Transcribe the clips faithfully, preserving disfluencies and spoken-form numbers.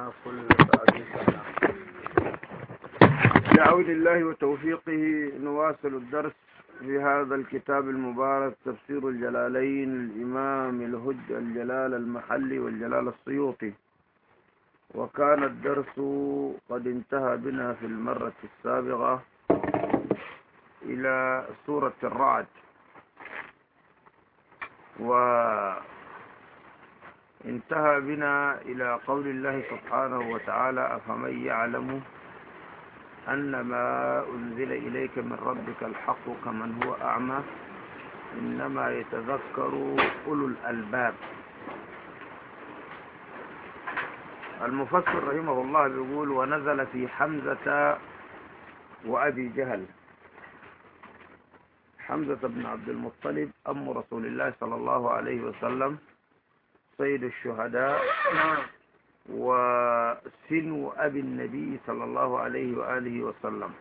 معنا كل بعد بعون الله وتوفيقه نواصل الدرس في هذا الكتاب المبارك تفسير الجلالين الإمام الهج الجلال المحلي والجلال السيوطي. وكان الدرس قد انتهى بنا في المرة السابقة إلى سورة الرعد، وانتهى بنا إلى قول الله سبحانه وتعالى: أفمن يعلم أن ما أنزل إليك من ربك الحق كمن هو أعمى إنما يتذكر أولو الألباب. المفسر رحمه الله بيقول: ونزل في حمزة وأبي جهل. حمزة بن عبد المطلب أم رسول الله صلى الله عليه وسلم، سيد الشهداء وسن أبي النبي صلى الله عليه وآله وسلم،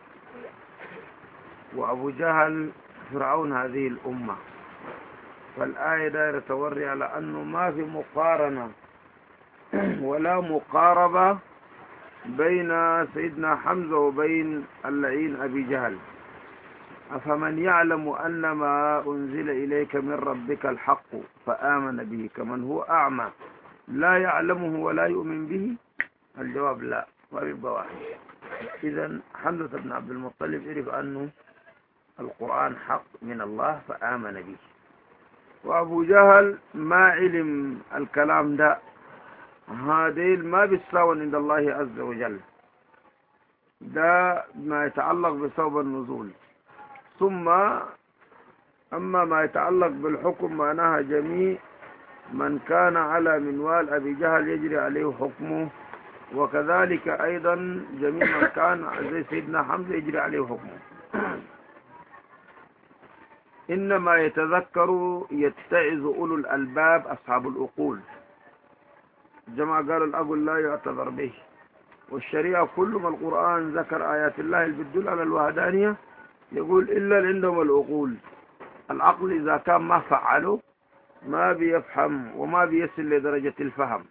وأبو جهل فرعون هذه الأمة. فالآية دائرة توري على أنه ما في مقارنة ولا مقاربة بين سيدنا حمزة وبين اللعين أبي جهل. أفمن يعلم أن ما أنزل إليك من ربك الحق فآمن به كمن هو أعمى لا يعلمه ولا يؤمن به؟ الجواب لا، ما بيبقى واحد. إذن حمزة بن عبد المطلب عرف أنه القرآن حق من الله فآمن به، وأبو جهل ما علم الكلام ده. هذيل ما بيتساوى عند الله عز وجل، ده ما يتعلق بسبب النزول. ثم أما ما يتعلق بالحكم معناها جميع من كان على منوال أبي جهل يجري عليه حكمه، وكذلك أيضا جميع من كان زي سيدنا حمزة يجري عليه حكمه. إنما يتذكر يتعظ أولو الألباب أصحاب العقول. جماعة قالوا الأقل لا يعتذر به، والشريعة كل ما القرآن ذكر آيات الله اللي بتدل على الوحدانية يقول إلا اللي عندهم العقول. العقل إذا كان ما فعله ما بيفهم وما بيصل لدرجة الفهم.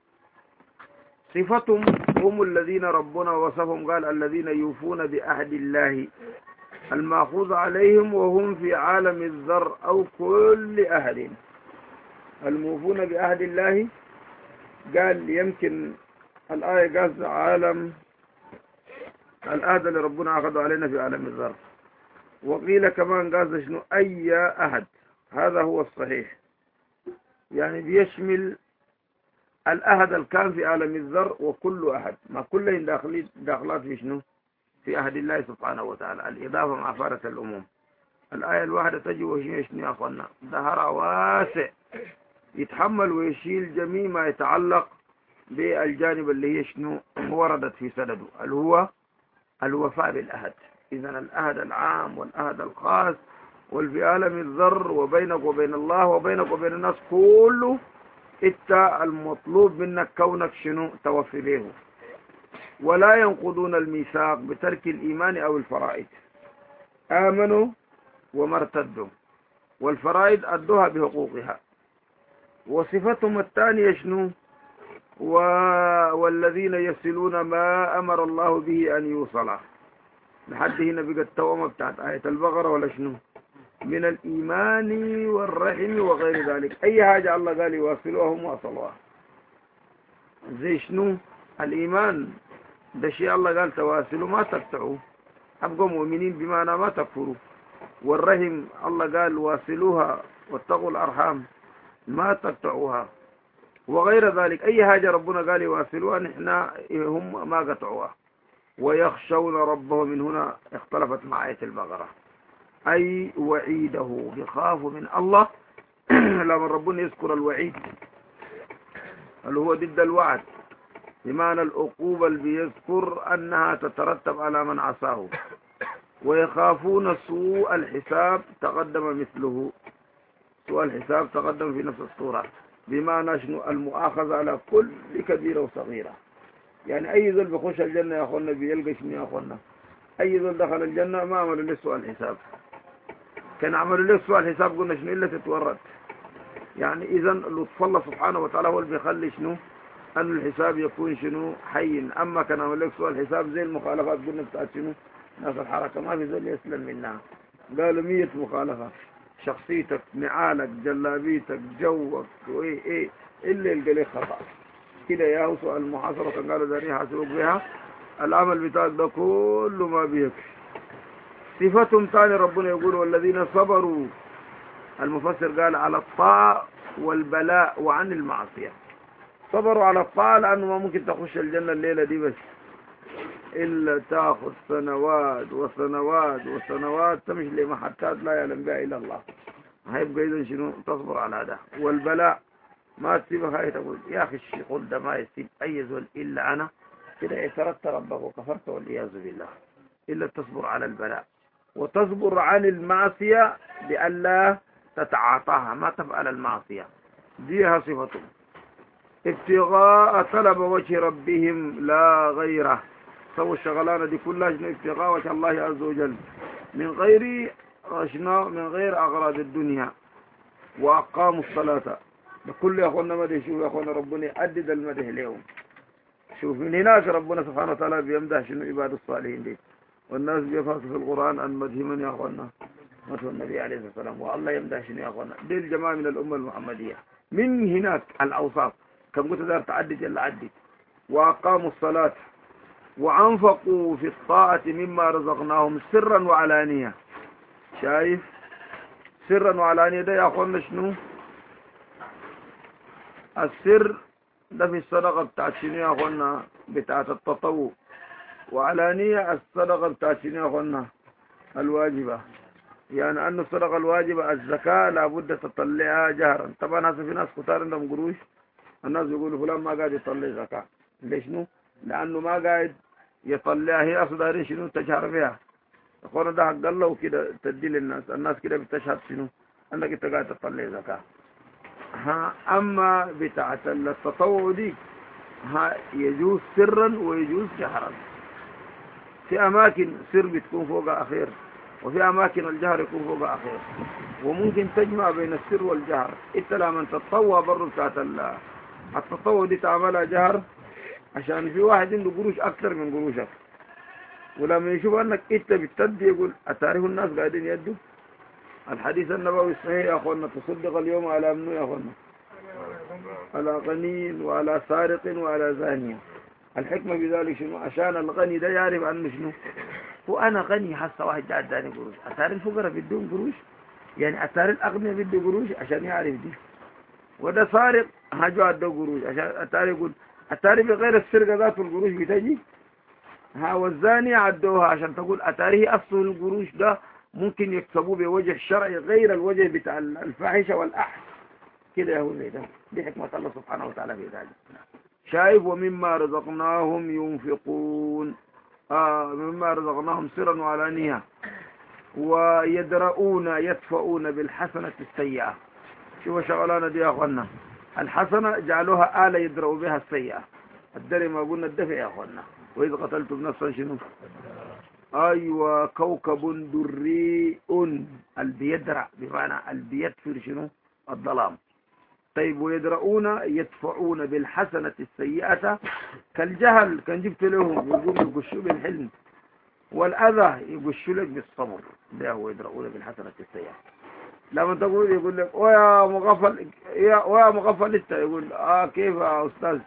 صفتهم هم الذين ربنا وصفهم، قال: الذين يوفون بعهد الله المأخوذ عليهم وهم في عالم الذر أو كل أحد. الموفون بعهد الله قال يمكن الآية قصد عالم العهد اللي ربنا أخذه علينا في عالم الذر، وقيل كمان قصد شنو أي أحد. هذا هو الصحيح، يعني بيشمل الأحد الكان في عالم الذر وكل أحد، ما كلهم داخلات في شنو؟ في عهد الله سبحانه وتعالى. الإضافة مع فارة الأموم. الآية الواحدة تجي وشنو يا أخوانا؟ ظهر واسع يتحمل ويشيل جميع ما يتعلق بالجانب اللي هي شنو وردت في سنده، اللي هو الوفاء بالأهد. إذن الأهد العام والأهد الخاص والفي عالم الذر وبينك وبين الله وبينك وبين الناس كله، إنت المطلوب منك كونك شنو توفي به. ولا ينقضون الميثاق بترك الإيمان أو الفرائض. آمنوا وما ارتدوا، والفرائض أدوها بحقوقها. وصفتهم الثانية شنو؟ و... والذين يصلون ما أمر الله به أن يوصل. لحد هنا بقى التوامة بتاعت آية البقرة ولا شنو؟ من الإيمان والرحم وغير ذلك. أي حاجة الله قال يواصلوها هم واصلوها. زي شنو؟ الإيمان ده شيء الله قال تواصلوا ما تقطعوا، أبقوا مؤمنين بمعنى ما تكفروا. والرحم الله قال واصلوها واتقوا الأرحام ما تقطعوها، وغير ذلك. أي حاجة ربنا قال يواصلوها نحن هم ما قطعوها. ويخشون ربهم، من هنا اختلفت مع آية البقرة، أي وعيده، يخافوا من الله. لما ربنا يذكر الوعيد اللي هو ضد الوعد، بمعنى العقوبة اللي بيذكر أنها تترتب على من عصاه. ويخافون سوء الحساب، تقدم مثله. سوء الحساب تقدم في نفس الصورة، بمعنى شنو؟ المؤاخذة على كل كبيرة وصغيرة. يعني أي ذل بخش الجنة يا أخونا بيلقى شنو يا أخونا؟ أي ذل دخل الجنة ما عملوا له سوء الحساب. كان عملوا له سوء الحساب قلنا شنو؟ إلا تتورط. يعني إذن لطف الله سبحانه وتعالى هو اللي بيخلي شنو؟ أن الحساب يكون شنو حي. أما كان أقول لك سؤال الحساب زي المخالفات قلنا بتاعت شنو ناس الحركة ما في زول يسلم منها. قالوا مية مخالفة، شخصيتك، نعالك، جلابيتك، جوك، وإيه إيه إلا يلقى لك خطأ كده يا هو سؤال المحاصرة. كان قالوا دارين يحاسبوك بها العمل بتاعك ده كله ما بيكفي. صفتهم تاني ربنا يقول والذين صبروا، المفسر قال على الطاعة والبلاء وعن المعصية. صبروا على الطاعة لأنه ما ممكن تخش الجنة الليلة دي بس، إلا تأخذ سنوات وسنوات وسنوات تمشي لمحطات لا يعلم بها إلا الله. هيبقى إذن شنو تصبر على ده. والبلاء ما تسيبها، هي تقول يا أخي الشيخ ده ما يسيب أي زول إلا أنا كده اعترضت ربك وكفرت والعياذ بالله. إلا تصبر على البلاء وتصبر عن المعصية بألا تتعاطاها، ما تفعل المعصية. ديها صفتهم. ابتغاء طلب وجه ربهم لا غيره. سووا الشغلانة دي كلها شنو؟ ابتغاء وجه الله عز وجل من غير شنو؟ من غير أغراض الدنيا. وأقاموا الصلاة. كل يا أخوانا مدح. شوف يا أخوانا ربنا يعدد المدح لهم. شوف من هناك ربنا سبحانه وتعالى بيمدح شنو عباد الصالحين دي. والناس بيفاصل في القرآن أن مدح من يا أخوانا مدح النبي عليه الصلاة والسلام. والله يمدح شنو يا أخوانا دي الجماعة من الأمة المحمدية. من هناك الأوصاف كم قلت دار تعدد يلا عدد. وأقاموا الصلاة وأنفقوا في الطاعة مما رزقناهم سرا وعلانية. شايف سرا وعلانية ده يا أخوانا شنو؟ السر ده في الصدقة بتاعت شنو يا أخوانا؟ بتاعت التطوع. وعلانية الصدقة بتاعت شنو يا أخوانا؟ الواجبة. يعني أن الصدقة الواجبة الزكاة لابد تطلعها جهرا. طبعا هسه في ناس كتار عندهم قروش، الناس يقولوا فلان ما قاعد يطلع زكاة. ليش نو؟ لأنه ما قاعد يطلعها. هي أصلا دارين شنو تجهر فيها. أخوانا ده حق الله وكده تدي للناس. الناس كده بتشهد شنو أنك أنت قاعد تطلع زكاة. ها أما بتاعت التطوع دي ها يجوز سرا ويجوز جهرا. في أماكن سر بتكون فوق أخير، وفي أماكن الجهر يكون فوق أخير. وممكن تجمع بين السر والجهر. إنت لما تتطوع برضو بتاعت التطوع دي تعملها جهر عشان في واحد عنده قروش أكثر من قروشك، ولما يشوف أنك إنت بتدي يقول أتعرف الناس قاعدين يدوا. الحديث النبوي الصحيح يا أخوانا تصدق اليوم على منو يا أخوانا؟ على غني وعلى سارق وعلى زانية. الحكمة بذلك شنو؟ عشان الغني ده يعرف عنه شنو؟ وأنا غني حتى واحد جاء اداني قروش. أتاري الفقراء بدون قروش، يعني أتاري الأغنياء بدون قروش عشان يعرف دي. وده سارق هاجوا ادوا قروش عشان أتاري يقول أتاري بغير السرقة ذات القروش بتجي. ها والزانية عدوها عشان تقول أتاريه أصل القروش ده ممكن يكسبوه بوجه شرعي غير الوجه بتاع الفاحشة والأحس كده يا هو زي ده. دي حكمة الله سبحانه وتعالى في ذلك. شايف ومما رزقناهم ينفقون. آه مما رزقناهم سرا وعلانية. ويدرؤون يدفعون بالحسنة السيئة. شوفوا شغلانة دي يا أخوانا. الحسنة جعلوها آلة يدرؤوا بها السيئة. الدري ما قلنا الدفع يا أخوانا. وإذا قتلتم نفسا شنو؟ أيوة كوكب دري البيدرع بمعنى البيدفر شنو؟ الظلام. طيب ويدرؤون يدفعون بالحسنة السيئة كالجهل. كان جبت لهم يقول يقشوا بالحلم، والأذى يقشوا لك بالصبر. ده هو يدرؤون بالحسنة السيئة. لما تقول يقول لك ويا مغفل يا ويا مغفل انت، يقول اه كيف يا استاذ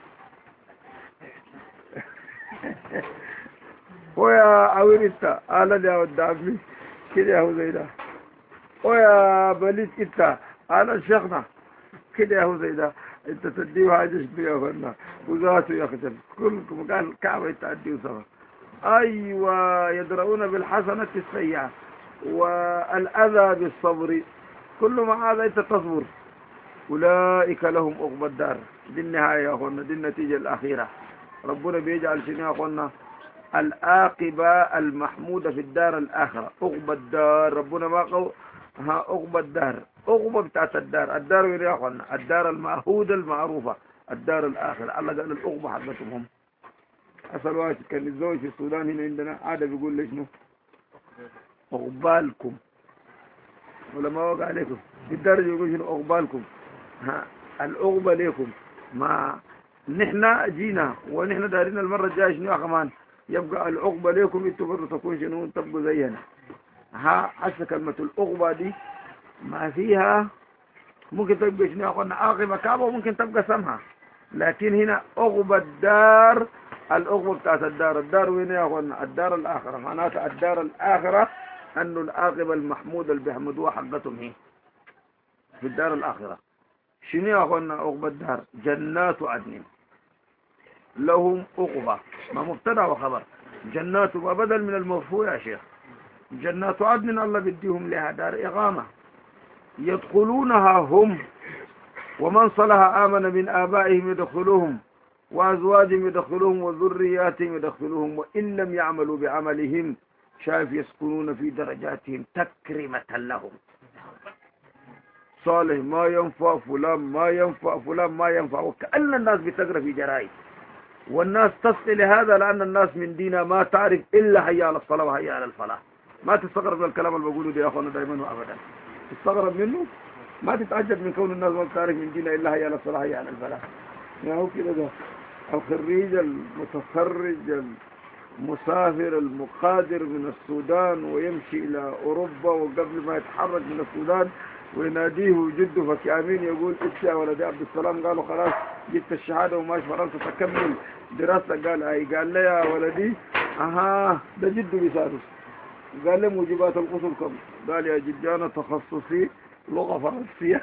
ويا عوير انت اهلا يا ودعمي كده هو زي ده. ويا بليد انت اهلا شيخنا كده هو زي ده. انت تديه حاجه شنو يا فنا وذاته يخجل كلكم قال كعبه تأديه سوا. ايوه يدرؤون بالحسنه السيئه والأذى بالصبر. كل ما هذا أنت تصبر. أولئك لهم عقبى الدار. دي النهاية يا أخوانا، دي النتيجة الأخيرة. ربنا بيجعل شنو يا أخوانا؟ العاقبة المحمودة في الدار الآخرة. عقبى الدار ربنا ما قو ها عقبى الدار. عقبى بتاعت الدار. الدار وين يا أخوانا؟ الدار المعهودة المعروفة، الدار الآخرة. الله قال العقبى حقتهم هم. أصل واحد كان الزوج في السودان هنا عندنا عادة بيقول لي شنو؟ عقبالكم. ولا ما وقع عليكم بالدرجة يقول شنو عقبالكم. ها العقبة ليكم. ما نحن جينا ونحن دارين المرة الجاية شنو يا كمان يبقى العقبة ليكم انتوا برضه تكون شنو تبقوا زينا. ها هسه كلمة العقبة دي ما فيها ممكن تبقى شنو يا اخوانا عاقبة كعبة وممكن تبقى سمها، لكن هنا عقبة الدار العقبة بتاعت الدار. الدار وين يا اخوانا؟ الدار الآخرة، معناتها الدار الآخرة انه العاقبة المحمودة اللي بيحمدوها حقتهم هي في الدار الآخرة. شنو يا اخوانا عقبة الدار؟ جنات عدن لهم عقبة، ما مبتدا وخبر. جنات وبدل من المرفوع يا شيخ. جنات عدن الله بديهم لها دار إقامة يدخلونها هم ومن صلح آمن من آبائهم يدخلوهم وأزواجهم يدخلوهم وذرياتهم يدخلوهم وإن لم يعملوا بعملهم شايف يسكنون في درجاتهم تكرمة لهم. صالح ما ينفع فلان ما ينفع فلان ما ينفع، وكأن الناس بتقرأ في جرائد، والناس تصل لهذا لأن الناس من دينا ما تعرف إلا حي على الصلاة وحي على الفلاح. ما تستغرب من الكلام اللي بقوله ده يا أخوانا دائما وأبدا، تستغرب منه. ما تتعجب من كون الناس ما تعرف من دينا إلا حي على الصلاة وحي على الفلاح. يا هو كده ده الخريج المتخرج المسافر المقادر من السودان ويمشي إلى أوروبا، وقبل ما يتحرك من السودان ويناديه جده فكامين يقول إيش يا ولدي عبد السلام، قالوا خلاص جبت الشهادة وماشي فرنسا تكمل دراستك. قال أي، قال لي يا ولدي أها ده جده بيساعده. قال لي موجبات القصر كم؟ قال يا جدي أنا تخصصي لغة فرنسية.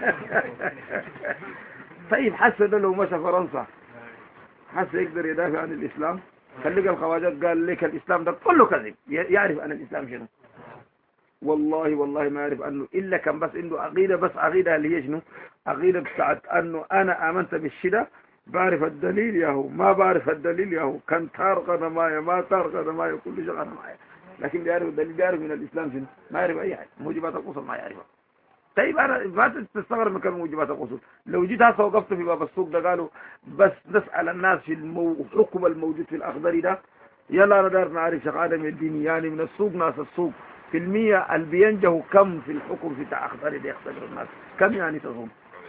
طيب حس ده لو مشى فرنسا حس يقدر يدافع عن الإسلام؟ خليك الخواجات قال لك الإسلام ده كله كذب، يعرف أن الإسلام شنو؟ والله والله ما يعرف أنه إلا كان بس عنده عقيدة، بس عقيدة اللي هي شنو؟ عقيدة بتاعت أنه أنا آمنت بالشدة بعرف الدليل ياهو ما بعرف الدليل ياهو كان تارق أنا معي ما تارق أنا معي كل شيء أنا معي، لكن بيعرف الدليل بيعرف من الإسلام شنو؟ ما يعرف أي حاجة. موجبات القصر ما يعرفها. طيب أنا ما تستغرب من كلمة موجبات القصر. لو جيت هسه وقفت في باب السوق ده قالوا بس نسأل الناس في الحكم الموجود في الأخضر ده، يلا أنا دار نعرف شيخ آدم الديني يعني من السوق ناس السوق في المية اللي بينجحوا كم في الحكم في تاع أخضر ده يختبر الناس كم يعني تظن؟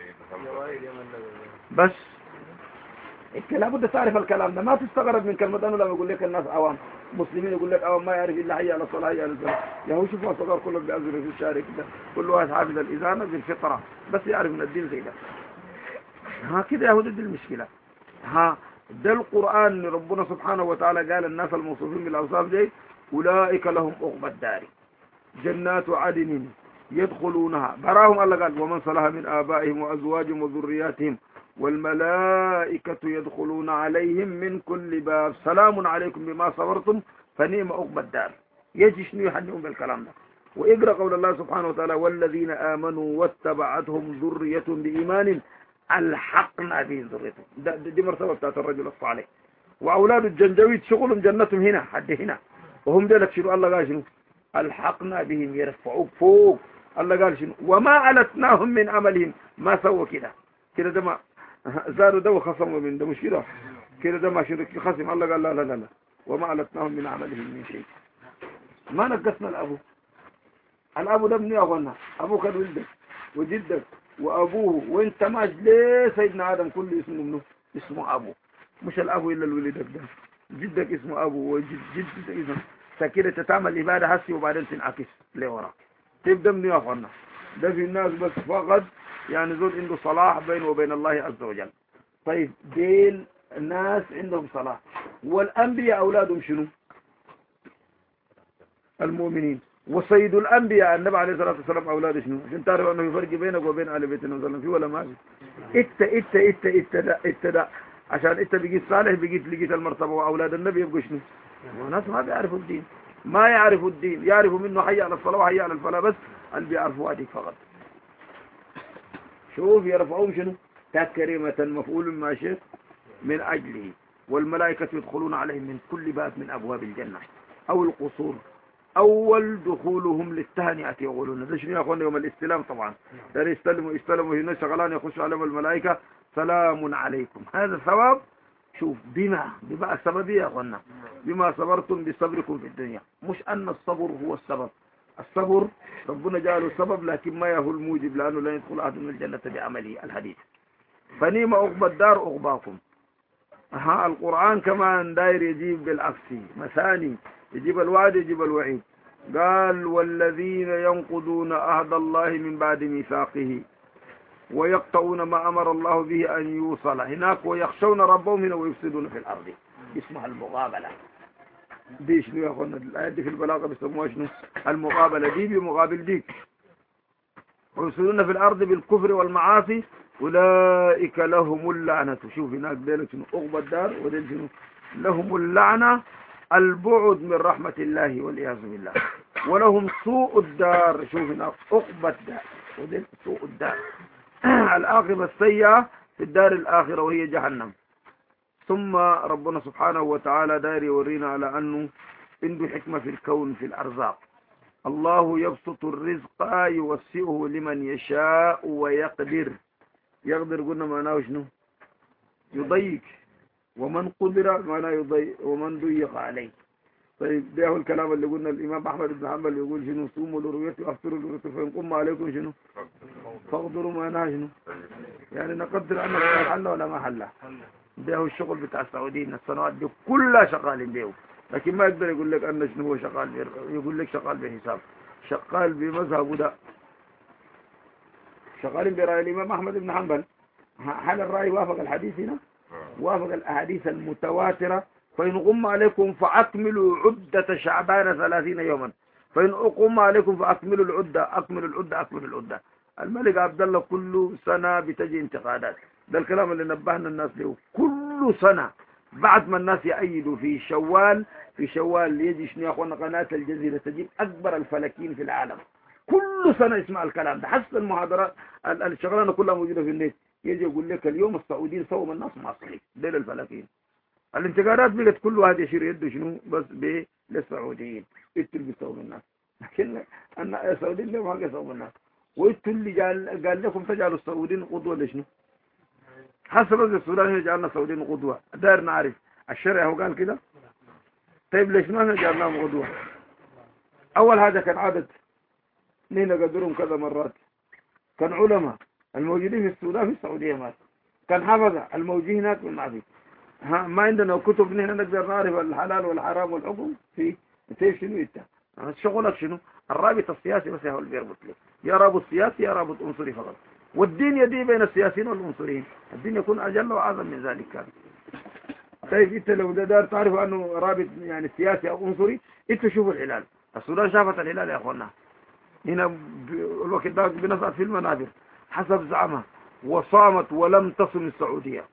بس انت لابد تعرف الكلام ده. ما تستغرب من كلمة أنه لما يقول لك الناس عوام مسلمين يقول لك عوام ما يعرف إلا حي على الصلاة حي على الفلاح. يا هو شوفوا الصغار كلهم بيأذنوا في الشارع كده، كل واحد حافظ الإذانة بالفطرة بس يعرف من الدين زي ده. ها كده يا هو دي المشكلة. ها ده القرآن ربنا سبحانه وتعالى قال الناس الموصوفين بالأوصاف دي أولئك لهم عقبى الدار جنات عدن يدخلونها براهم. الله قال ومن صلح من آبائهم وأزواجهم وذرياتهم والملائكة يدخلون عليهم من كل باب سلام عليكم بما صبرتم فنعم عقبى الدار. يجي شنو يحنهم بالكلام ده؟ واقرأ قول الله سبحانه وتعالى والذين آمنوا واتبعتهم ذرية بإيمان الحقنا بهم ذريتهم. دي مرتبة بتاعت الرجل الصالح. وأولاد الجنجويد شغلهم جنتهم هنا حد هنا، وهم دلك شنو الله قال شنو الحقنا بهم يرفعوك فوق. الله قال شنو وما ألتناهم من عملهم ما سووا كده كده ده ما زادوا ده وخصموا من ده مش كده كده ده ما شرك خصم. الله قال لا لا لا لا وما ألتناهم من عملهم من شيء. ما نقصنا الأبو. الأبو ده من أغنى أبوك ولدك وجدك وأبوه وانت ماج ليه سيدنا آدم كل اسمه منه اسمه أبو، مش الأبو إلا الولدك ده جدك اسمه أبو وجد جدك اسمه فكده تتعمل إبادة هسي وبعدين تنعكس لورا تبدأ من أغنى. ده في الناس بس فقط يعني زول عنده صلاح بينه وبين الله عز وجل. طيب ديل الناس عندهم صلاح والأنبياء أولادهم شنو؟ المؤمنين. وسيد الأنبياء النبي عليه الصلاة والسلام أولاده شنو؟ عشان تعرف أنه في فرق بينك وبين آل بيت النبي صلى الله عليه وسلم في ولا ما في؟ إت إت إت إت دا إت دا عشان إت بقيت صالح بقيت لقيت المرتبة وأولاد النبي يبقوا شنو؟ وناس ما بيعرفوا الدين ما يعرفوا الدين يعرفوا منه حي على الصلاة وحي على الفلاح بس اللي بيعرفوا هذيك فقط. شوف يرفعون شنو تكريمة مفعول ما شيء من أجله. والملائكة يدخلون عليهم من كل باب من أبواب الجنة أو القصور أول دخولهم للتهنئة يقولون. ده شنو يا أخوان يوم الاستلام طبعا ده يستلموا يستلموا هنا شغلان يخش عليهم الملائكة سلام عليكم. هذا ثواب. شوف بما بما السببية يا أخوانا بما صبرتم بصبركم في الدنيا. مش أن الصبر هو السبب. الصبر ربنا جعله سبب لكن ما هو الموجب لأنه لا يدخل أحد من الجنة بعمله الحديث. فنيم عقبى الدار عقباكم ها القرآن كمان داير يجيب بالعكس مثاني، يجيب الوعد يجيب الوعيد. قال والذين ينقضون عهد الله من بعد ميثاقه ويقطعون ما أمر الله به أن يوصل، هناك ويخشون ربهم هنا ويفسدون في الأرض، اسمها المقابلة. دي شنو يا أخوانا الآية دي في البلاغة بيسموها شنو؟ المقابلة، دي بمقابل ديك. ويفسدون في الأرض بالكفر والمعاصي أولئك لهم اللعنة. شوف هناك ديلك شنو عقبى الدار، وديل شنو لهم اللعنة البعد من رحمة الله والعياذ بالله، ولهم سوء الدار. شوف هناك عقبى الدار وديل سوء الدار العاقبة السيئة في الدار الآخرة وهي جهنم. ثم ربنا سبحانه وتعالى داير يورينا على أنه عنده حكمة في الكون في الأرزاق. الله يبسط الرزق يوسعه لمن يشاء ويقدر. يقدر قلنا معناه شنو؟ يضيق. ومن قدر معناه يضيق، ومن ضيق عليه. طيب ده هو الكلام اللي قلنا الإمام أحمد بن حنبل يقول شنو؟ صوموا لرؤيته وافطروا لرؤيته فإن قم عليكم شنو؟ فاقدروا معناه شنو؟ يعني نقدر أن الخير حل ولا ما حل. ده هو الشغل بتاع السعوديين السنوات دي كلها شغالين بيه، لكن ما يقدر يقول لك أن شنو هو شغال بيه. يقول لك شغال بحساب، شغال بمذهب ده، شغالين برأي الإمام أحمد بن حنبل. هل الرأي وافق الحديث هنا؟ وافق الأحاديث المتواترة. فإن غم عليكم فأكملوا عدة شعبان ثلاثين يوما، فإن أقم عليكم فأكملوا العدة، أكملوا العدة أكملوا العدة. الملك عبد الله كل سنة بتجي انتقادات. ده الكلام اللي نبهنا الناس له. كل سنة بعد ما الناس يأيدوا في شوال، في شوال يجي شنو يا أخوانا قناة الجزيرة تجيب أكبر الفلكين في العالم. كل سنة اسمع الكلام ده، حسب المحاضرات الشغلانة كلها موجودة في النت. يجي يقول لك اليوم السعوديين سووا من الناس معصرين ديل الفلكين. الانتقادات بقت كل واحد يشير يده شنو بس ب للسعوديين. انتوا اللي بتسووا من الناس، لكن السعوديين لهم حاجة يسووا من الناس. وانتوا اللي قال قال لكم تجعلوا السعوديين قدوة لشنو؟ حسب السودان يجعلنا السعوديين قدوة. داير نعرف الشرع هو قال كده. طيب ليش ما جعلناهم قدوة؟ اول حاجة كان عدد نحن قدرهم كذا مرات. كان علماء الموجودين في السودان في السعودية مات. كان حفظة الموجودين هناك من معفي. ها ما عندنا كتب نحن نقدر نعرف الحلال والحرام والحكم في كيف شنو انت شغلك شنو؟ الرابط السياسي بس هو اللي بيربط لك، يا رابط سياسي يا رابط عنصري فقط. والدين يدي بين السياسيين والعنصريين، الدين يكون اجل واعظم من ذلك كان. طيب انت لو دار تعرف انه رابط يعني سياسي او عنصري، انت شوف الهلال. السودان شافت الهلال يا اخوانا هنا الوقت ده بنصعد في المنابر حسب زعمها، وصامت ولم تصم السعودية.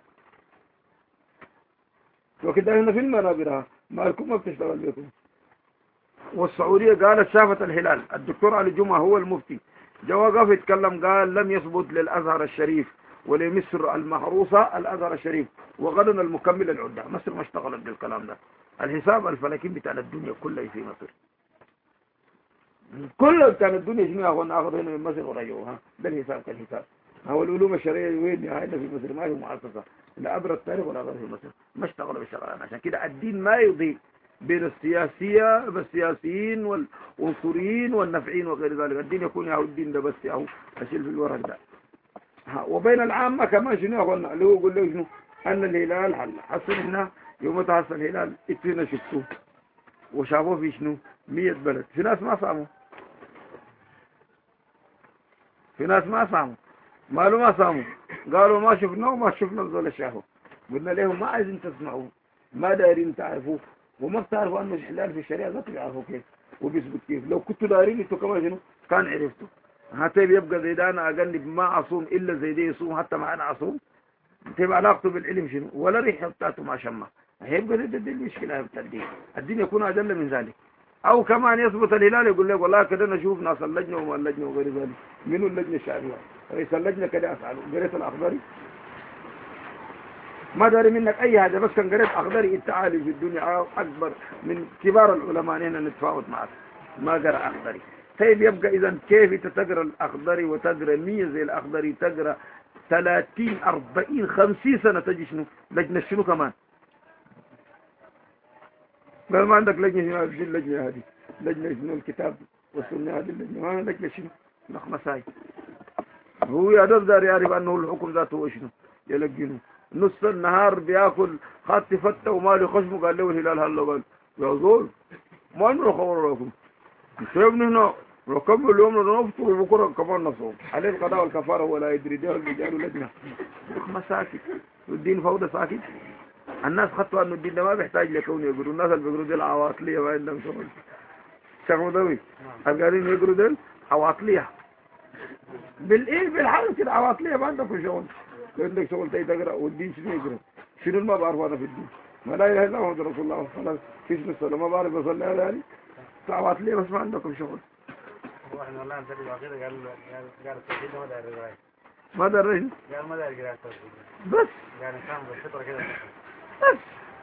الوقت ده هنا في المنابر ما لكم ما بتشتغل بكم. والسعودية قالت شافت الهلال. الدكتور علي جمعة هو المفتي جوا قف يتكلم قال لم يثبت للأزهر الشريف ولمصر المحروسة الأزهر الشريف وغدا المكمل العدة. مصر ما اشتغلت بالكلام ده. الحساب الفلكين بتاع الدنيا كلها في مصر، كل كان الدنيا شنو ياخذ اخذ هنا من مصر ورجعوها. ده الحساب كالحساب. هو العلوم الشرعيه وين نهايتها في مصر؟ ما هي مؤسسه لا ابرز التاريخ ولا غير في مصر، ما اشتغلوا بالشغلانه. عشان كده الدين ما يضيء بين السياسيه بالسياسيين والعنصريين والنفعين وغير ذلك. الدين يكون ياهو الدين ده بس ياهو اشيل في الورق ده. وبين العامه كمان شنو ياخذنا اللي هو يقول له شنو ان الهلال حل حصل هنا يوم تحصل الهلال اتنا شفتوه وشافوه في شنو مية بلد. في ناس ما صاموا، في ناس ما صاموا مالو ما صاموا قالوا ما شفناه وما شفنا الزول الشافه. قلنا لهم ما عايزين تسمعوا، ما دارين تعرفوا، وما بتعرفوا انه الحلال في الشريعه ذاته بيعرفوا كيف وبيثبت كيف. لو كنتوا دارين انتوا كمان شنو كان عرفتوا. هتبقى يبقى زي ده انا اجنب ما اصوم الا زي ده يصوم حتى ما انا اصوم. تبقى علاقته بالعلم شنو ولا ريحه بتاعته ما شمه. هيبقى ده دي المشكله بتاع الدين. الدين يكون اجل من ذلك. او كمان يثبت الهلال يقول لك والله كده نشوف ناس اللجنه وما اللجنه وغير ذلك. منو اللجنه الشعبيه؟ رئيس اللجنه كده اساله قريت الاخضري؟ ما داري منك اي حاجه، بس كان قريت اخضري انت عالم في الدنيا اكبر من كبار العلماء هنا نتفاوت معك. ما قرا اخضري. طيب يبقى اذا كيف انت تقرا الاخضري وتقرا مية زي الاخضري تقرا ثلاثين أربعين خمسين سنه تجي شنو لجنه شنو كمان؟ قال ما عندك لجنه شنو اللجنه هذه؟ لجنه شنو الكتاب والسنه هذه اللجنه ما عندك شنو؟ نخمساي. هو يا دوب دار يعرف انه الحكم ذاته هو شنو؟ يلقنه نص النهار بياكل خاطي فتة ومالي خشمه قال له الهلال هلا قال يا زول ما عندنا خبر لكم سيبني هنا ركبوا اليوم نفطر وبكره كمان نصوم عليه القضاء والكفاره ولا يدري ده الرجال لجنه مساكت والدين فوضى ساكت الناس خطوا انه الدين ده ما بيحتاج لكون يقولوا الناس اللي بيقولوا دي العواطليه ما عندهم شغل شافوا دوي القاعدين يقولوا دي عواطليه بالايه بالحرب كده عواطليه ما عندكم شغل عندك شغل تاني تقرا والدين شنو يقرا شنو ما بعرف انا في الدين ما لا اله الا الله محمد رسول الله صلى الله عليه وسلم في الصلاه ما بعرف اصلي على عواطليه بس ما عندكم شغل واحنا والله نسبي العقيدة قال قال قال التوحيد ما دار الرواية ما درج قال ما دار قراءة التوحيد بس قال نفهم بالفطرة كده بس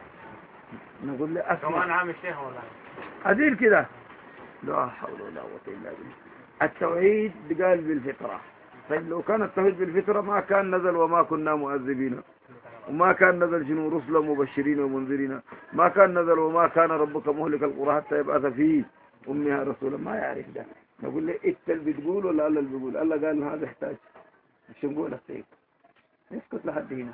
نقول له اسمع كمان عام الشيخ والله عديل كده لا حول ولا قوة الا بالله التوحيد قال بالفطرة طيب لو كان التوحيد بالفطرة ما كان نزل وما كنا مؤذبين وما كان نزل شنو رسلا مبشرين ومنذرين ما كان نزل وما كان ربك مهلك القرى حتى يبعث فيه امها رسولا ما يعرف ده نقول له انت اللي بتقول ولا الله اللي بيقول الله قال هذا يحتاج مش نقول لك اسكت لحد هنا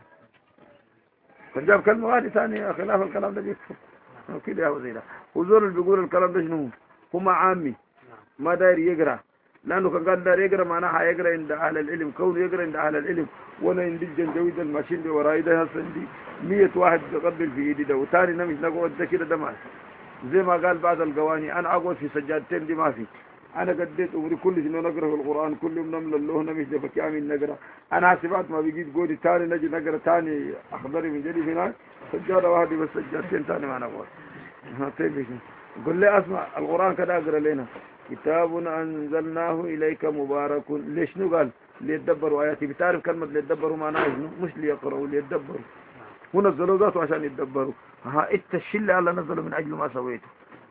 فجاب كلمه واحده ثانيه خلاف الكلام ده بيكفر كده يا وزير وزور اللي بيقول الكلام ده شنو هم عامي ما داير يقرا لانه كان قال داير يقرا معناها يقرا عند اهل العلم كونه يقرا عند اهل العلم وانا عندي الجنجويد الماشين اللي وراي ده هسه عندي مية واحد بيقبل في ايدي ده وثاني نمش نقعد ده كده ده ما زي ما قال بعض القواني انا اقعد في سجادتين دي ما في انا قديت امري كل شيء نقرا في القران كل يوم نملى له نمش ده فكامل نقرا انا حسبات ما بيجي قولي ثاني نجي نقرا ثاني اخضري من جديد هناك سجاده واحده بس سجادتين ثاني ما نقعد ها طيب قل لي اسمع القران كده اقرا لنا كتاب انزلناه اليك مبارك ليش نو قال ليتدبروا اياتي بتعرف كلمه ليتدبروا معناها شنو مش ليقراوا ليتدبروا ونزلوا ذاته عشان يتدبروا ها انت الشله اللي نزلوا من اجله ما سويته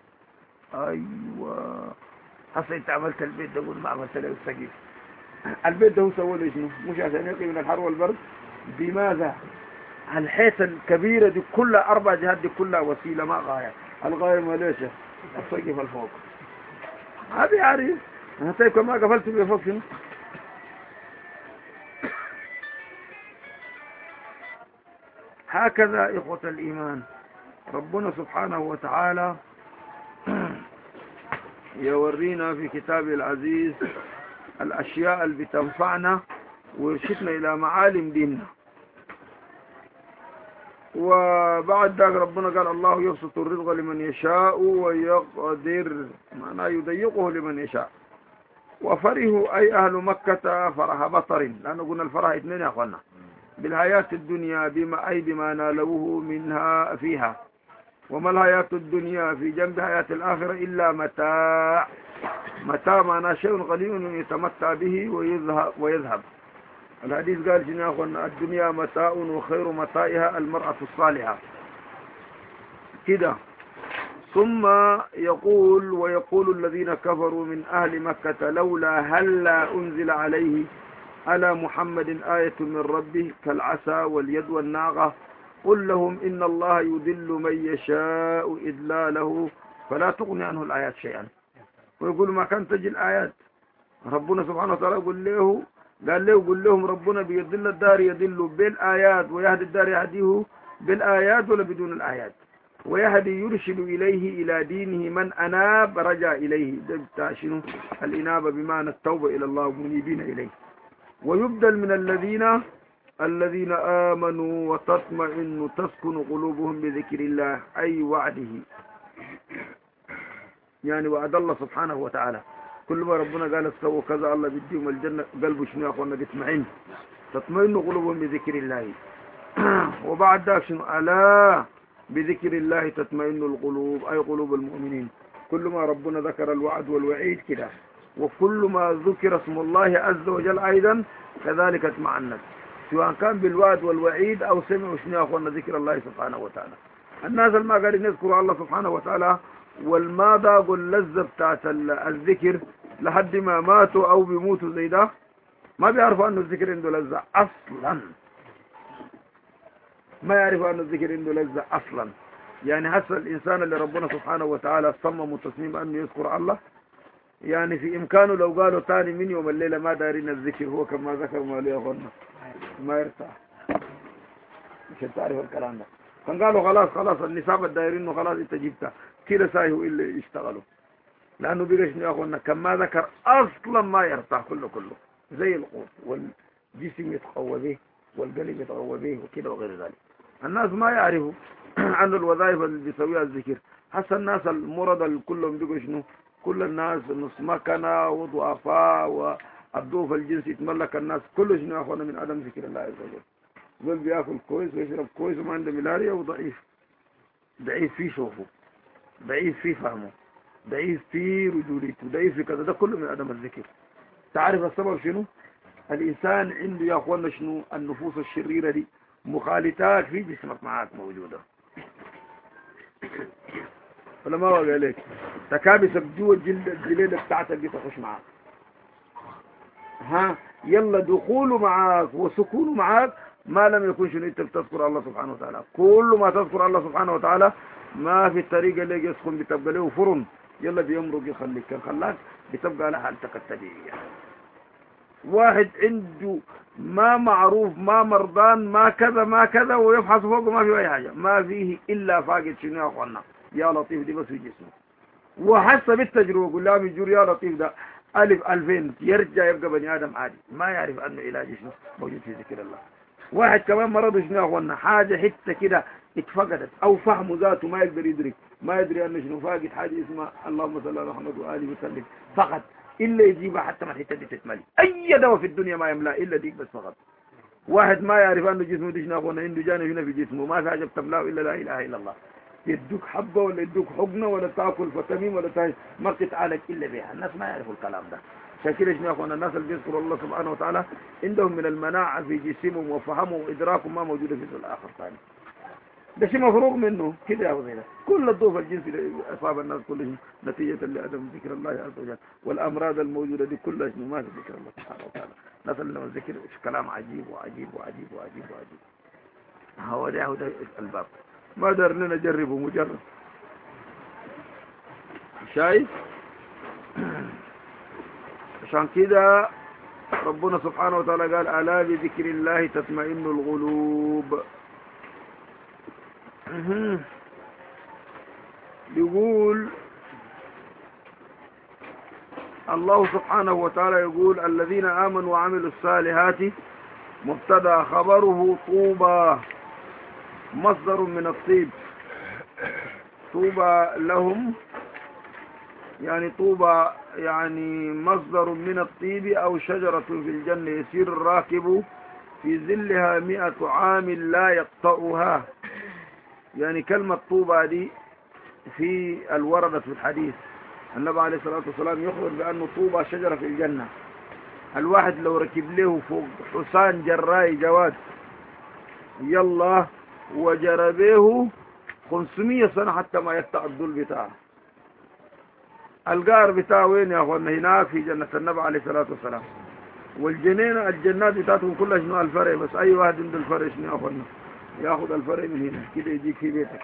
ايوه هسه انت عملت البيت ده قول ما عملت له السقيف البيت ده هو سوى له شنو مش عشان يقي من الحر والبرد بماذا الحيطه الكبيره دي كلها اربع جهات دي كلها وسيله ما غايه الغايه ما ليش السقيف الفوق هذه عارف انا طيب كما قفلت بفوق شنو هكذا إخوة الإيمان ربنا سبحانه وتعالى يورينا في كتابه العزيز الأشياء اللي بتنفعنا ويرشدنا إلى معالم ديننا وبعد ذلك ربنا قال الله يبسط الرزق لمن يشاء ويقدر معناه يضيقه لمن يشاء وفرحوا أي أهل مكة فرح بطر لأنه قلنا الفرح اثنين يا أخوانا بالحياة الدنيا بما أي بما نالوه منها فيها وما الحياة الدنيا في جنب حياة الآخرة إلا متاع متاع معناه شيء قليل يتمتع به ويذهب, ويذهب الحديث قال جنا يا أخوانا الدنيا متاع وخير متاعها المرأة الصالحة كده ثم يقول ويقول الذين كفروا من أهل مكة لولا هلا أنزل عليه على محمد آية من ربه كالعسى واليد والناغة قل لهم إن الله يذل من يشاء إذلاله فلا تغني عنه الآيات شيئا ويقول ما كان تجي الآيات ربنا سبحانه وتعالى يقول له قال له قل لهم ربنا بيذل الدار يذل بالآيات ويهدي الدار يهديه بالآيات ولا بدون الآيات ويهدي يرشد إليه إلى دينه من أناب رجع إليه ده شنو الإنابة بمعنى التوبة إلى الله منيبين إليه ويبدل من الذين الذين آمنوا وتطمئن تسكن قلوبهم بذكر الله أي وعده يعني وعد الله سبحانه وتعالى كل ما ربنا قال استووا كذا الله بيديهم الجنة قلبه شنو يا أخوانا بيطمئن تطمئن قلوبهم بذكر الله وبعد ذلك شنو ألا بذكر الله تطمئن القلوب أي قلوب المؤمنين كل ما ربنا ذكر الوعد والوعيد كده وكل ما ذكر اسم الله عز وجل أيضا كذلك اطمأنت سواء كان بالوعد والوعيد أو سمعوا شنو يا أخوانا ذكر الله سبحانه وتعالى الناس اللي ما قاعدين يذكروا الله سبحانه وتعالى والما ذاقوا اللذة بتاعت الذكر لحد ما ماتوا أو بيموتوا زي ده ما بيعرفوا أنه الذكر عنده لذة أصلا ما يعرفوا أنه الذكر عنده لذة أصلا يعني حسب الإنسان اللي ربنا سبحانه وتعالى صمم وتصميم أنه يذكر الله يعني في إمكانه لو قالوا تاني من يوم الليلة ما دارين الذكر هو كما ذكر ما ليه غنى ما يرتاح مش تعرف الكلام ده. كان قالوا خلاص خلاص النساب الدايرين انه خلاص انت جبتها كده سايهوا الا يشتغلوا، لانه بقى شنو يا اخوانا كما ذكر اصلا ما يرتاح كله كله زي القوت والجسم يتقوى به والقلب يتقوى به وكده وغير ذلك. الناس ما يعرفوا عن الوظائف اللي بيسويها الذكر. حتى الناس المرضى كلهم بيقولوا شنو كل الناس نص مكنه وضعفاء والضعف الجنسي يتملك الناس كله شنو يا اخوانا من عدم ذكر الله عز وجل. دول بياكل كويس ويشرب كويس وما عنده ملاريا وضعيف، ضعيف في شوفه، ضعيف في فهمه، ضعيف في رجوليته، ضعيف في كذا، ده كله من عدم الذكر. تعرف السبب شنو؟ الإنسان عنده يا أخوانا شنو النفوس الشريرة دي مخالطات في جسمك معاك موجودة. ولا ما قال لك تكابسك جوا الجلد الجليدة بتاعتك دي تخش معاك. ها يلا دخوله معاك وسكونه معاك ما لم يكن شنو انت بتذكر الله سبحانه وتعالى. كل ما تذكر الله سبحانه وتعالى ما في الطريقة اللي يسخن بتبقى له فرن يلا بيمرق يخليك، كان خلاك بتبقى على حالتك الطبيعية. واحد عنده ما معروف ما مرضان ما كذا ما كذا ويفحص فوقه ما في اي حاجة، ما فيه الا فاقد شنو يا اخوانا يا لطيف دي بس في جسمه. وحسب بالتجربة قول لا بيجور يا لطيف ده ألف ألفين يرجع يبقى بني آدم عادي ما يعرف أنه علاج شنو موجود في ذكر الله. واحد كمان مرض شنو يا اخوانا حاجة حتة كده اتفقدت أو فهمه ذاته ما يقدر يدرك، ما يدري أنه شنو فاقد حاجة اسمها اللهم صل على محمد وآله وسلم فقط، إلا يجيبها حتى ما الحتة دي تتملي. أي دواء في الدنيا ما يملا إلا ديك بس فقط. واحد ما يعرف أنه جسمه دي شنو يا اخوانا عنده جانب هنا في جسمه ما في حاجة بتملاه إلا لا إله إلا الله. يدوك حبة ولا يدوك حقنة ولا تاكل فيتامين ولا تاكل ما بتتعالج إلا بها. الناس ما يعرفوا الكلام ده. عشان كده شنو يا اخوانا الناس اللي بيذكروا الله سبحانه وتعالى عندهم من المناعة في جسمهم وفهمهم وإدراكهم ما موجودة في الآخر ثاني. ده شيء مفروغ منه كده يا أخواني. كل الضعف الجنسي اللي أصاب الناس كلهم نتيجة لعدم ذكر الله عز وجل، والأمراض الموجودة دي كلها شنو ما في ذكر الله سبحانه وتعالى. ناس اللي الذكر كلام عجيب وعجيب وعجيب وعجيب وعجيب. هو ده هو ده الباب ما درنا نجربه مجرد. شايف؟ عشان كده ربنا سبحانه وتعالى قال ألا بذكر الله تطمئن القلوب. يقول الله سبحانه وتعالى يقول الذين آمنوا وعملوا الصالحات مبتدا خبره طوبى مصدر من الطيب. طوبى لهم يعني طوبى يعني مصدر من الطيب أو شجرة في الجنة يسير الراكب في ظلها مئة عام لا يقطعها. يعني كلمة طوبى دي في الوردة في الحديث النبي عليه الصلاة والسلام يخبر بأنه طوبى شجرة في الجنة. الواحد لو ركب له فوق حسان جراي جواد يلا وجربه خمسمية سنة حتى ما يقطع الدول بتاعه. القار بتاعه وين يا اخوانا؟ هناك في جنة النبي عليه الصلاة والسلام. والجنين الجنات بتاعتهم كلها شنو الفرع، بس اي واحد عنده الفرع شنو يا اخوانا ياخذ الفرع من هنا كده يجيك في بيتك.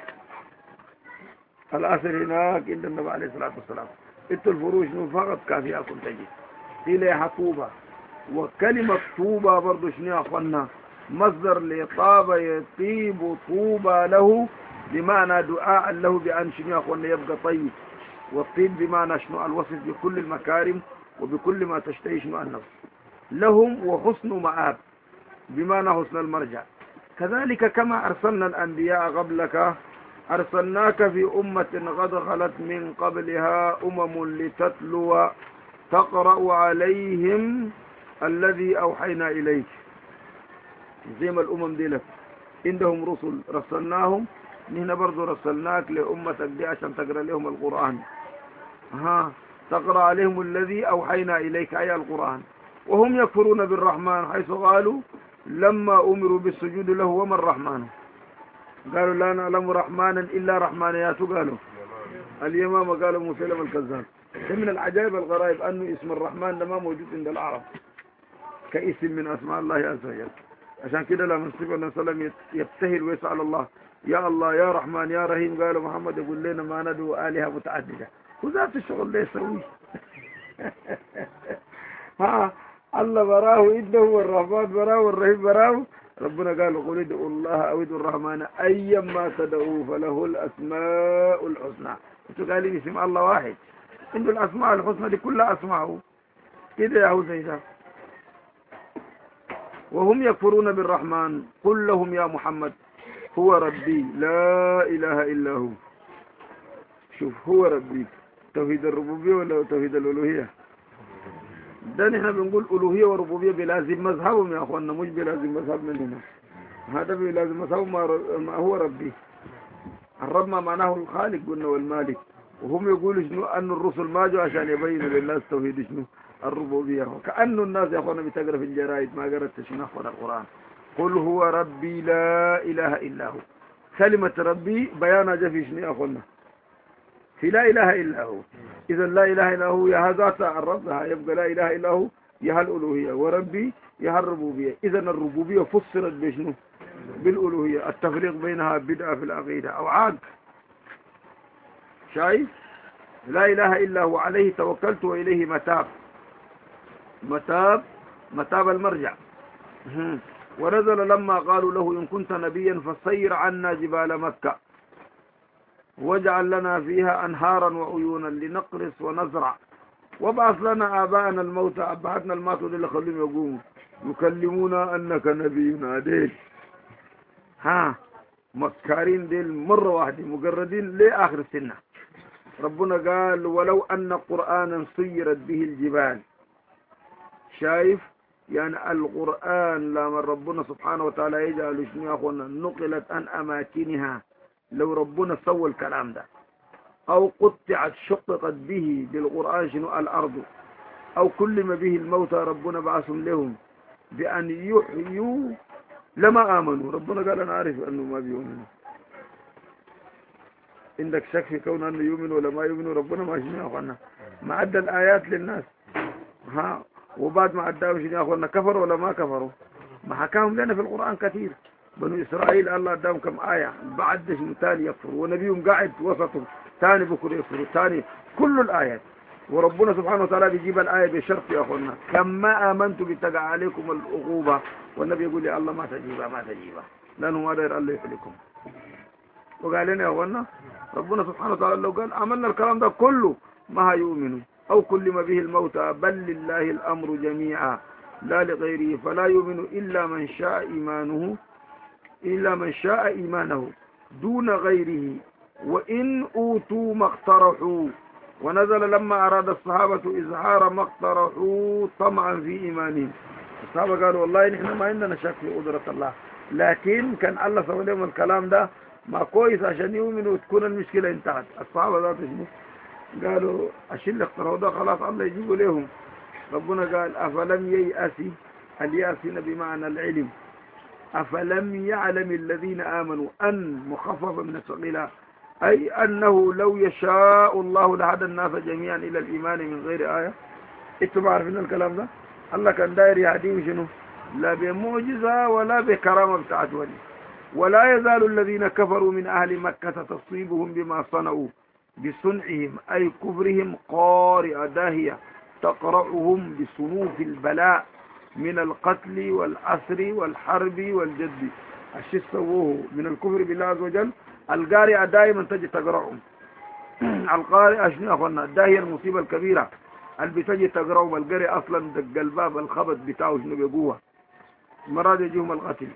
الاثر هناك عند النبي عليه الصلاة والسلام. انتوا الفروش شنو فقط كافياكم تجي إليها طوبى. وكلمة طوبى برضو شنو يا اخوانا مصدر لطاب يطيب طوبى له بمعنى دعاء له بأن شنو يا اخوانا يبقى طيب. والطيب بمعنى شنو الوصف بكل المكارم وبكل ما تشتهي شنو النفس لهم وحسن مآب بمعنى حسن المرجع. كذلك كما أرسلنا الأنبياء قبلك أرسلناك في أمة قد خلت من قبلها أمم لتتلو تقرأ عليهم الذي أوحينا إليك. زي ما الأمم دي لك عندهم رسل رسلناهم نحن برضو رسلناك لأمتك دي عشان تقرأ لهم القرآن. ها تقرأ عليهم الذي أوحينا إليك أي القرآن. وهم يكفرون بالرحمن حيث قالوا لما أمروا بالسجود له وما الرحمن قالوا لا نعلم رحمانا إلا رحمانياته. قالوا اليمامة قالوا مسلم الكذاب. ده من العجائب الغرائب أنه اسم الرحمن ده ما موجود عند العرب كاسم من أسماء الله عز وجل. عشان كده لما النبي صلى الله عليه وسلم يبتهل ويسأل الله يا الله يا رحمن يا رحيم قالوا محمد يقول لنا ما ندعو آلهة متعددة وذات الشغل ده يسويه. ها الله براه إنه والرحمن براه والرحيم براه ربنا قال قل ادعوا الله أو ادعوا الرحمن أيما تدعوا فله الأسماء الحسنى. انتوا قالين اسم الله واحد، عنده الأسماء الحسنى دي كلها أسماءه كده يا هو زي ده. وهم يكفرون بالرحمن قل لهم يا محمد هو ربي لا إله إلا هو. شوف هو ربي، توحيد الربوبية ولا توحيد الألوهية؟ ده نحن بنقول ألوهية وربوبية بلازم مذهبهم يا أخوانا، مش بلازم مذهب مننا. هذا بلازم مذهب ما هو ربي. الرب ما معناه الخالق قلنا والمالك، وهم يقولوا شنو أن الرسل ما جوا عشان يبينوا للناس توحيد شنو الربوبية. وكأنه الناس يا أخوانا بتقرأ في الجرائد ما قرأت شنو أخوانا القرآن. قل هو ربي لا إله إلا هو. كلمة ربي بيانا جا في شنو يا أخوانا؟ في لا إله إلا هو. إذا لا إله إلا هو يا هذا الرب يبقى لا إله إلا هو يا الألوهية، وربي يا الربوبية. إذا الربوبية فسرت بشنو؟ بالألوهية. التفريق بينها بدعة في العقيدة أو عاد. شايف؟ لا إله إلا هو عليه توكلت وإليه متاب. متاب متاب المرجع. ونزل لما قالوا له إن كنت نبيا فسير عنا جبال مكة واجعل لنا فيها أنهارا وعيونا لنقرص ونزرع وابعث لنا آباءنا الموتى. أبعثنا الموتى اللي خليهم يقوموا يكلمونا أنك نبينا. ديل ها مكارين ديل مرة واحدة مجردين لآخر السنة. ربنا قال ولو أن قرآنا سيرت به الجبال. شايف يعني القرآن لما ربنا سبحانه وتعالى يجعل شنو يا أخوانا نقلت عن أماكنها، لو ربنا سوى الكلام ده أو قطعت شققت به بالقرآن شنو الأرض أو كلم به الموتى ربنا بعثهم لهم بأن يحيوا لما آمنوا. ربنا قال أنا عارف أنه ما بيؤمنوا. عندك شك في كون أنه يؤمن ولا ما يؤمن؟ ربنا ما شنو يا أخوانا ما عدى الآيات للناس. ها وبعد ما عداهم شنو يا أخوانا كفروا ولا ما كفروا؟ ما حكاهم لنا في القرآن كثير. بنو إسرائيل الله اداهم كم آية بعد شنو ثاني يكفروا، ونبيهم قاعد وسطهم ثاني بكره يكفروا ثاني كل الآيات. وربنا سبحانه وتعالى بيجيب الآية بشرط يا أخوانا كما آمنتوا بتقع عليكم العقوبة، والنبي يقول لي الله ما تجيبها ما تجيبها لأنه ما داير الله يحلكم. وقال لنا يا أخوانا ربنا سبحانه وتعالى لو قال عملنا الكلام ده كله ما هيؤمنوا أو كلم به الموتى بل لله الأمر جميعا لا لغيره فلا يؤمن إلا من شاء إيمانه إلا من شاء إيمانه دون غيره وإن أوتوا ما اقترحوا. ونزل لما أراد الصحابة إظهار ما اقترحوا طمعا في إيمانهم. الصحابة قالوا والله نحن ما عندنا شك في قدرة الله، لكن كان الله سوى لهم الكلام ده ما كويس عشان يؤمنوا وتكون المشكلة انتهت. الصحابة ذات شنو قالوا عشان اللي اخترعوا ده خلاص الله يجيبوا لهم. ربنا قال أفلم ييأسي، اليأسين بمعنى العلم، أفلم يعلم الذين آمنوا أن مخفف من الثقيلة أي أنه لو يشاء الله لهدى الناس جميعا إلى الإيمان من غير آية. انتم عارفين الكلام ده؟ الله كان داير يهديهم شنو؟ لا بمعجزة ولا بكرامة بتاعت ولي. ولا يزال الذين كفروا من أهل مكة تصيبهم بما صنعوا بصنعهم أي كفرهم قارئة داهية تقرأهم بصنوف البلاء من القتل والأسر والحرب والجد. الشيء سووه من الكفر بالله عز وجل القارئة دائما تجي تقرأهم. القارئة شنو يا أخوانا الداهية المصيبة الكبيرة اللي بتجي تقرأهم. القارئ أصلا دق الباب الخبط بتاعه شنو بيقوها مراد يجيهم القتل.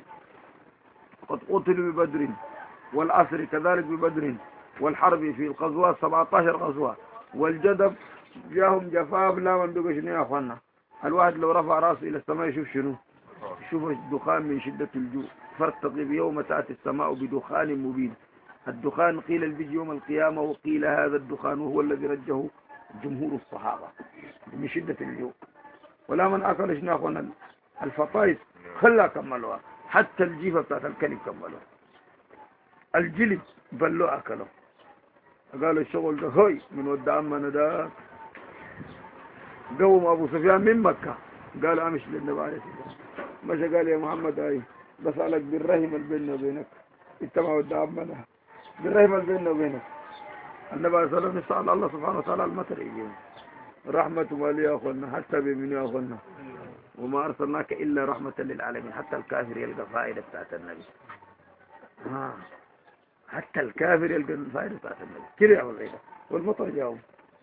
قد قتلوا ببدر والأسر كذلك ببدر والحرب في الغزوات سبعة عشر غزوة والجدب جاهم جفاف لا من بقى شنو يا أخوانا. الواحد لو رفع راسه إلى السماء يشوف شنو؟ يشوف الدخان من شدة الجوع. فارتقب يوم تأتي السماء بدخان مبين. الدخان قيل البيج يوم القيامة وقيل هذا الدخان وهو الذي رجه جمهور الصحابة من شدة الجوع. ولا من أكل شنو يا أخوانا الفطايس خلا كملوها، حتى الجيفة بتاعت الكلب كملوها، الجلد بلو أكله. قالوا الشغل ده هوي من ودع أمنا ده. قوم أبو سفيان من مكة قال أمش للنبي عليه الصلاة والسلام مشى قال يا محمد هاي بسألك بالرحم البيننا وبينك انت ما ودع أمنا بالرحم البيننا وبينك. النبي عليه الصلاة والسلام نسأل الله سبحانه وتعالى المطر يجيب رحمة مالي يا أخوانا حتى بمن يا أخوانا وما أرسلناك إلا رحمة للعالمين. حتى الكافر يلقى فائدة بتاعت النبي. ها حتى الكافر يلقى الفائدة بتاعت النبي كده يا وزيدة. والمطر جاهم.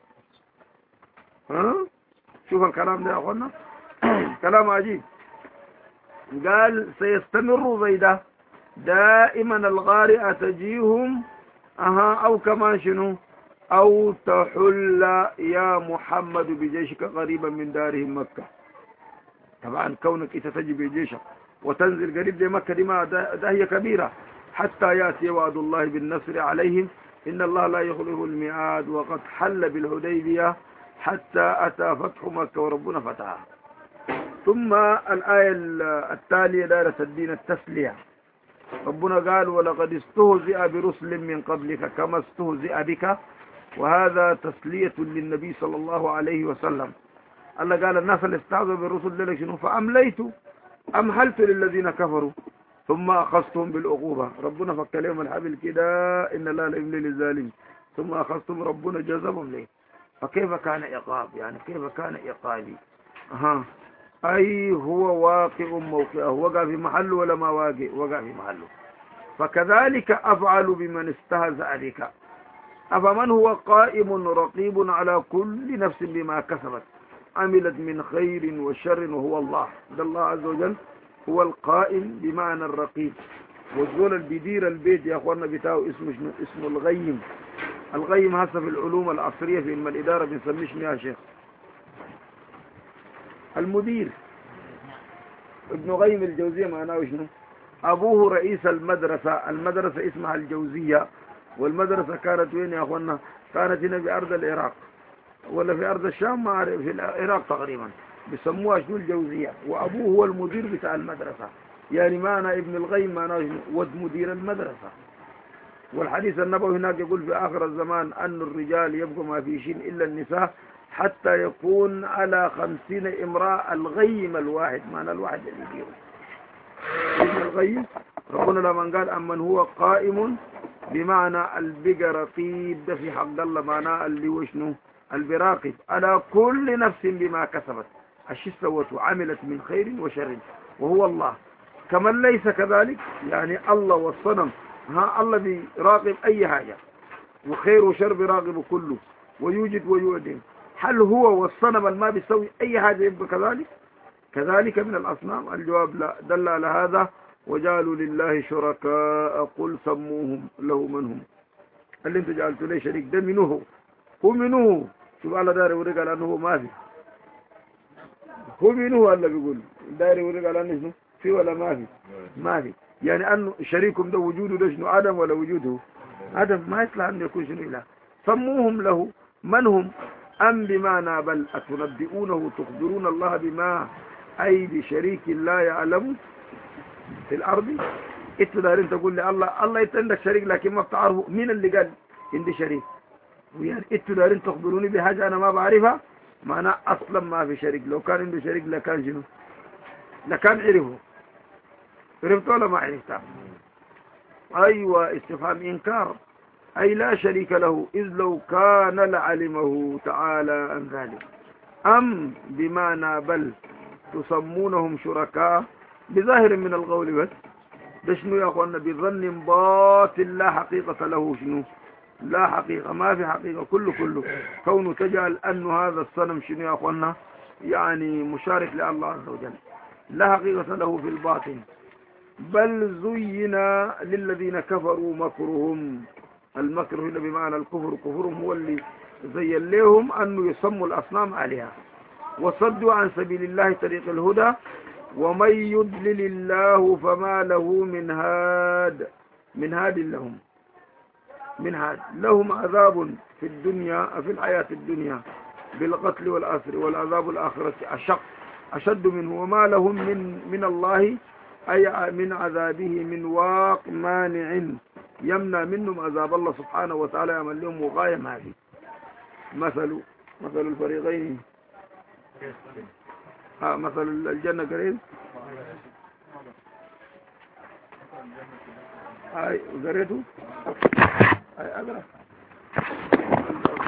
ها شوف الكلام ده يا أخوانا. كلام عجيب. قال سيستمر زيدة دائما الغارئة تجيهم أها أو كما شنو أو تحل يا محمد بجيشك قريبا من دارهم مكة. طبعا كونك تتجي بجيشك وتنزل قريب دي مكة دي ما ده هي كبيرة. حتى يأتي وعد الله بالنصر عليهم إن الله لا يخلف الميعاد وقد حل بالحديبية حتى أتى فتح مكة وربنا فتحها. ثم الآية التالية دائرة الدين التسلية. ربنا قال ولقد استهزئ برسل من قبلك كما استهزئ بك. وهذا تسلية للنبي صلى الله عليه وسلم. الله قال الناس اللي استهزئوا بالرسل لك شنو فأمليت أمهلت للذين كفروا ثم أخذتهم بالعقوبة. ربنا فك لهم الحبل كده إن لا يملي للظالم ثم أخذتهم ربنا جزمهم ليه. فكيف كان عقاب يعني كيف كان عقابي. أها أي هو واقع موقعه وقع في محله ولا ما واقع وقع في محله. فكذلك أفعل بمن استهزأ بك أفمن هو قائم رقيب على كل نفس بما كسبت عملت من خير وشر وهو الله. ده الله عز وجل هو القائم بمعنى الرقيب. والزول اللي بيدير البيت يا أخوانا بتاعه اسمه شنو اسمه الغيم. الغيم هسه في العلوم العصرية في علم الإدارة بنسميه شنو يا شيخ المدير. ابن غيم الجوزية معناه شنو أبوه رئيس المدرسة. المدرسة اسمها الجوزية. والمدرسة كانت وين يا أخوانا كانت هنا في أرض العراق ولا في أرض الشام ما أعرف في العراق تقريبا بيسموها شنو الجوزية. وأبوه هو المدير بتاع المدرسة. يعني معنى ابن الغيم معناه ود مدير المدرسة. والحديث النبوي هناك يقول في آخر الزمان أن الرجال يبقى ما في شيء إلا النساء حتى يكون على خمسين امرأة الغيم الواحد معنى الواحد اللي يديره ابن الغيم. ربنا لما قال أمن هو قائم بمعنى البقى رقيب ده في حق الله معناه اللي وشنو البراقب على كل نفس بما كسبت الشي سوته عملت من خير وشر وهو الله. كمن ليس كذلك يعني الله والصنم ها الله بيراقب أي حاجة وخير وشر بيراقب كله ويوجد ويعدم. هل هو والصنم ما بيسوي أي حاجة يبقى كذلك كذلك من الأصنام؟ الجواب لا. دل على هذا وجعلوا لله شركاء قل سموهم له من هم. اللي انت جعلتوا ليه شريك ده منه هو منه. شوف على داري ورقة لأنه ما في هو منه الله بيقول داري ورقة لأنه في ولا ما في ما في. يعني أنه شريكهم ده وجوده ده شنو عدم ولا وجوده عدم ما يطلع أن يكون شنو إله. سموهم له من هم أم بمعنى بل أتنبئونه تخبرون الله بما أي بشريك لا يعلم في الأرض. إنت دارين تقول لي الله الله إنت عندك شريك لكن ما بتعرفه مين اللي قال عندي شريك. ويعني إنت دارين تخبروني بحاجة أنا ما بعرفها معنى أصلا ما في شريك. لو كان عنده شريك لكان شنو لكان عرفه. عرفت ولا ما عرفت؟ أيوة استفهام إنكار أي لا شريك له إذ لو كان لعلمه تعالى عن ذلك. أم بمعنى بل تسمونهم شركاء بظاهر من القول بس ده شنو يا أخوانا بظن باطل لا حقيقة له. شنو لا حقيقة ما في حقيقة كله كله كونه تجعل أن هذا الصنم شنو يا أخوانا يعني مشارك لله عز وجل لا حقيقة له في الباطن. بل زين للذين كفروا مكرهم. المكر هنا بمعنى الكفر. كفرهم هو اللي زين لهم أنه يسموا الأصنام عليها وصدوا عن سبيل الله طريق الهدى. ومن يضلل الله فما له من هاد من هاد لهم من هاد لهم عذاب في الدنيا في الحياة الدنيا بالقتل والأسر والعذاب الآخرة أشق أشد منه وما لهم من من الله أي من عذابه من واق مانع يمنع منهم عذاب الله سبحانه وتعالى يعمل لهم وغاية ما في. مثل مثل الفريقين آه مثل الجنة قريب هاي قريته هاي أقرأ